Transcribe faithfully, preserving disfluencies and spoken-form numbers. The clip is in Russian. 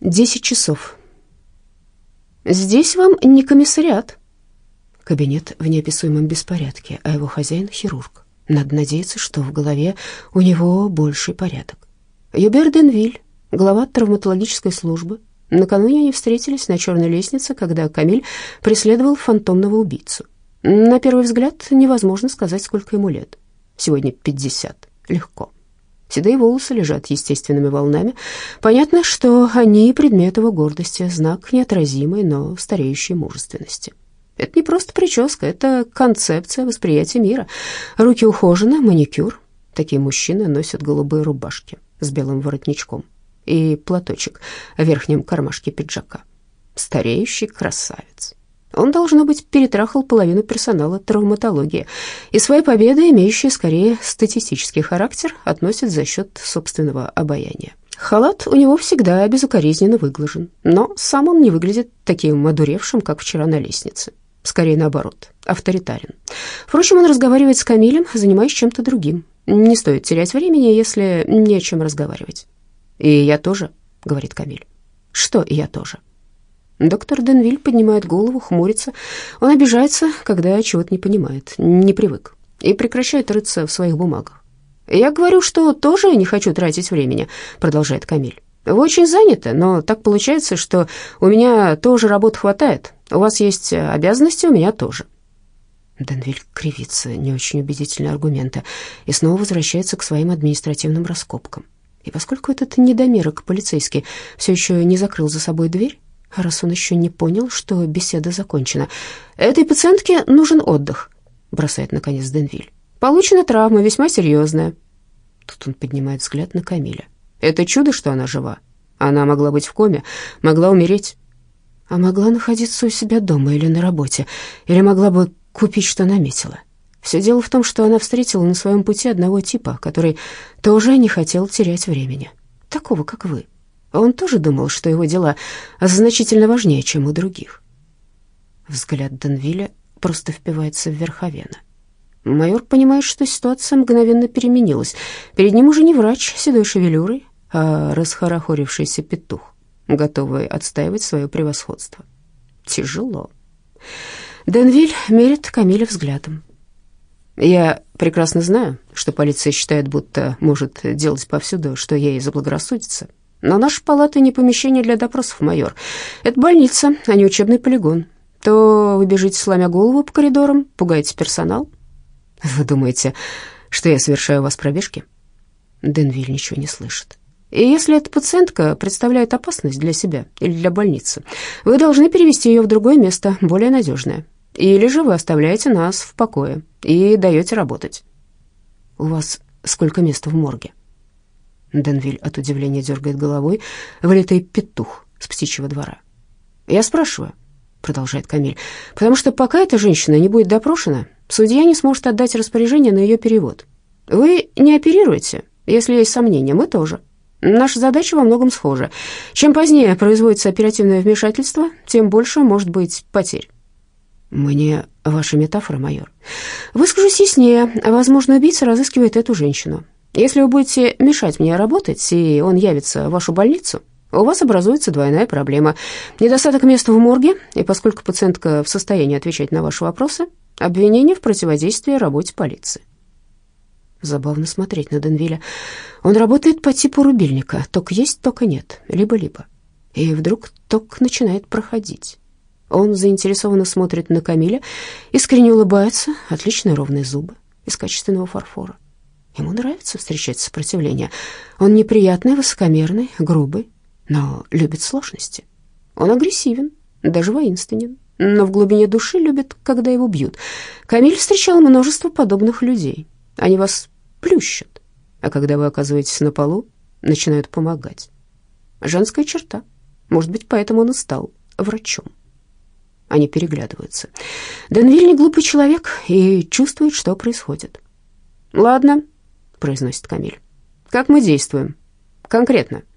Десять часов. «Здесь вам не комиссариат». Кабинет в неописуемом беспорядке, а его хозяин — хирург. Надо надеяться, что в голове у него больший порядок. Юбер Денвиль, глава травматологической службы. Накануне они встретились на черной лестнице, когда Камиль преследовал фантомного убийцу. На первый взгляд невозможно сказать, сколько ему лет. Сегодня пятьдесят. Легко. Седые волосы лежат естественными волнами. Понятно, что они предмет его гордости, знак неотразимой, но стареющей мужественности. Это не просто прическа, это концепция восприятия мира. Руки ухожены, маникюр. Такие мужчины носят голубые рубашки с белым воротничком и платочек в верхнем кармашке пиджака. Стареющий красавец. Он, должно быть, перетрахал половину персонала травматологии, и свои победы, имеющие скорее статистический характер, относит за счет собственного обаяния. Халат у него всегда безукоризненно выглажен, но сам он не выглядит таким одуревшим, как вчера на лестнице. Скорее наоборот, авторитарен. Впрочем, он разговаривает с Камилем, занимаясь чем-то другим. Не стоит терять времени, если не о чем разговаривать. «И я тоже», — говорит Камиль. «Что «и я тоже»?» Доктор Денвиль поднимает голову, хмурится. Он обижается, когда чего-то не понимает, не привык, и прекращает рыться в своих бумагах. «Я говорю, что тоже не хочу тратить времени», — продолжает Камиль. «Вы очень заняты, но так получается, что у меня тоже работы хватает. У вас есть обязанности, у меня тоже». Денвиль кривится, не очень убедительные аргументы, и снова возвращается к своим административным раскопкам. И поскольку этот недомерок полицейский все еще не закрыл за собой дверь, раз он еще не понял, что беседа закончена. «Этой пациентке нужен отдых», — бросает наконец Денвиль. «Получена травма, весьма серьезная». Тут он поднимает взгляд на Камиля. «Это чудо, что она жива. Она могла быть в коме, могла умереть». «А могла находиться у себя дома или на работе, или могла бы купить, что наметила. Все дело в том, что она встретила на своем пути одного типа, который тоже не хотел терять времени. Такого, как вы. Он тоже думал, что его дела значительно важнее, чем у других». Взгляд Денвиля просто впивается в верховено. Майор понимает, что ситуация мгновенно переменилась. Перед ним уже не врач с седой шевелюрой, а расхорохорившийся петух, готовый отстаивать свое превосходство. Тяжело. Денвиль мерит Камиля взглядом. «Я прекрасно знаю, что полиция считает, будто может делать повсюду, что ей заблагорассудится. Но наша палата не помещение для допросов, майор. Это больница, а не учебный полигон. То вы бежите, сломя голову по коридорам, пугаете персонал. Вы думаете, что я совершаю у вас пробежки?» Денвиль ничего не слышит. «И если эта пациентка представляет опасность для себя или для больницы, вы должны перевести ее в другое место, более надежное. Или же вы оставляете нас в покое и даете работать». «У вас сколько мест в морге?» Денвиль от удивления дергает головой, вылитый петух с птичьего двора. «Я спрашиваю», — продолжает Камиль, «потому что пока эта женщина не будет допрошена, судья не сможет отдать распоряжение на ее перевод. Вы не оперируете, если есть сомнения, мы тоже. Наша задача во многом схожа. Чем позднее производится оперативное вмешательство, тем больше может быть потерь». «Мне ваша метафора, майор». «Выскажусь яснее. Возможно, убийца разыскивает эту женщину. Если вы будете мешать мне работать, и он явится в вашу больницу, у вас образуется двойная проблема. Недостаток места в морге, и поскольку пациентка в состоянии отвечать на ваши вопросы, обвинение в противодействии работе полиции». Забавно смотреть на Денвиля. Он работает по типу рубильника. Ток есть, тока нет. Либо-либо. И вдруг ток начинает проходить. Он заинтересованно смотрит на Камиля, искренне улыбается, отличные ровные зубы из качественного фарфора. Ему нравится встречать сопротивление. Он неприятный, высокомерный, грубый, но любит сложности. Он агрессивен, даже воинственен, но в глубине души любит, когда его бьют. Камиль встречал множество подобных людей. Они вас плющат, а когда вы оказываетесь на полу, начинают помогать. Женская черта. Может быть, поэтому он и стал врачом. Они переглядываются. Денвиль не глупый человек и чувствует, что происходит. «Ладно», — произносит Камиль. «Как мы действуем? Конкретно?»